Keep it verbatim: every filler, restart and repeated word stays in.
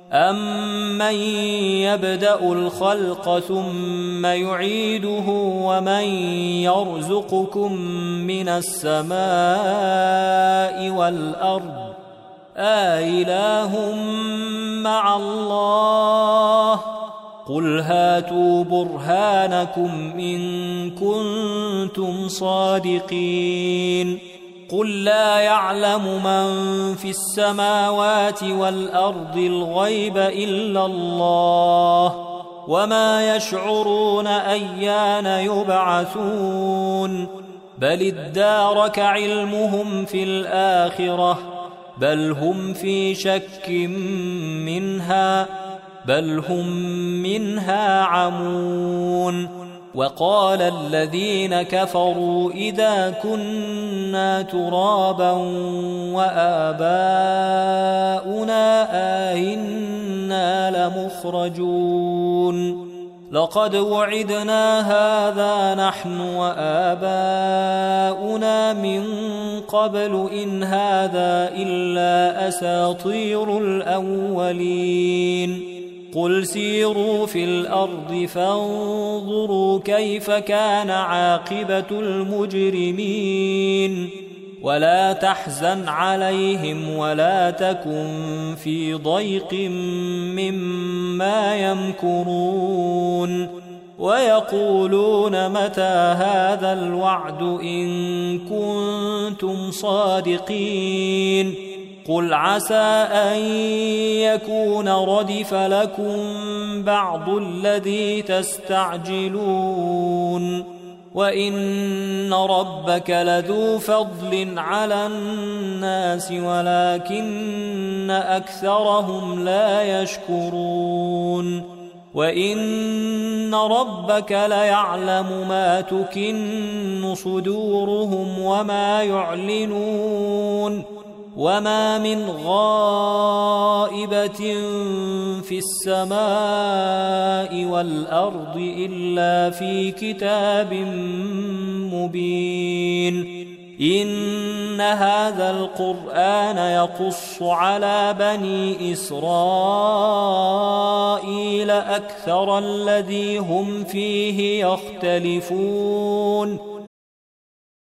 أَمَّن يَبْدَأُ الْخَلْقَ ثُمَّ يُعِيدُهُ وَمَن يَرْزُقُكُم مِّنَ السَّمَاءِ وَالْأَرْضِ أَإِلَٰهٌ مَّعَ اللَّهِ قُلْ هَاتُوا بُرْهَانَكُمْ إِن كُنتُمْ صَادِقِينَ قُل لَّا يَعْلَمُ مَن فِي السَّمَاوَاتِ وَالْأَرْضِ الْغَيْبَ إِلَّا اللَّهُ وَمَا يَشْعُرُونَ أَيَّانَ يُبْعَثُونَ بَلِ ادَّارَكَ عِلْمُهُمْ فِي الْآخِرَةِ بَلْ هُمْ فِي شَكٍّ مِّنْهَا بَلْ هُمْ مِنْهَا عَمُونَ وَقَالَ الَّذِينَ كَفَرُوا إِذَا كُنَّا تُرَابًا وَآبَاؤُنَا أَئِنَّا لَمُخْرَجُونَ لَقَدْ وُعِدْنَا هَذَا نَحْنُ وَآبَاؤُنَا مِنْ قَبْلُ إِنْ هَذَا إِلَّا أَسَاطِيرُ الْأَوَّلِينَ قُلْ سِيرُوا فِي الْأَرْضِ فَانظُرُوا كَيْفَ كَانَ عَاقِبَةُ الْمُجْرِمِينَ وَلَا تَحْزَنْ عَلَيْهِمْ وَلَا تَكُنْ فِي ضَيْقٍ مِّمَّا يَمْكُرُونَ وَيَقُولُونَ مَتَى هَذَا الْوَعْدُ إِن كُنتُمْ صَادِقِينَ قُلْ عَسَىٰ أَن يَكُونَ رَدِفَ لَكُم بَعْضُ الَّذِي تَسْتَعْجِلُونَ وَإِنَّ رَبَّكَ لَذُو فَضْلٍ عَلَى النَّاسِ وَلَكِنَّ أَكْثَرَهُمْ لَا يَشْكُرُونَ وَإِنَّ رَبَّكَ لَيَعْلَمُ مَا تُكِنُّ صُدُورُهُمْ وَمَا يُعْلِنُونَ وَمَا مِنْ غَائِبَةٍ فِي السَّمَاءِ وَالْأَرْضِ إِلَّا فِي كِتَابٍ مُبِينٍ إِنَّ هَذَا الْقُرْآنَ يَقُصُّ عَلَى بَنِي إِسْرَائِيلَ أَكْثَرَ الَّذِي هُمْ فِيهِ يَخْتَلِفُونَ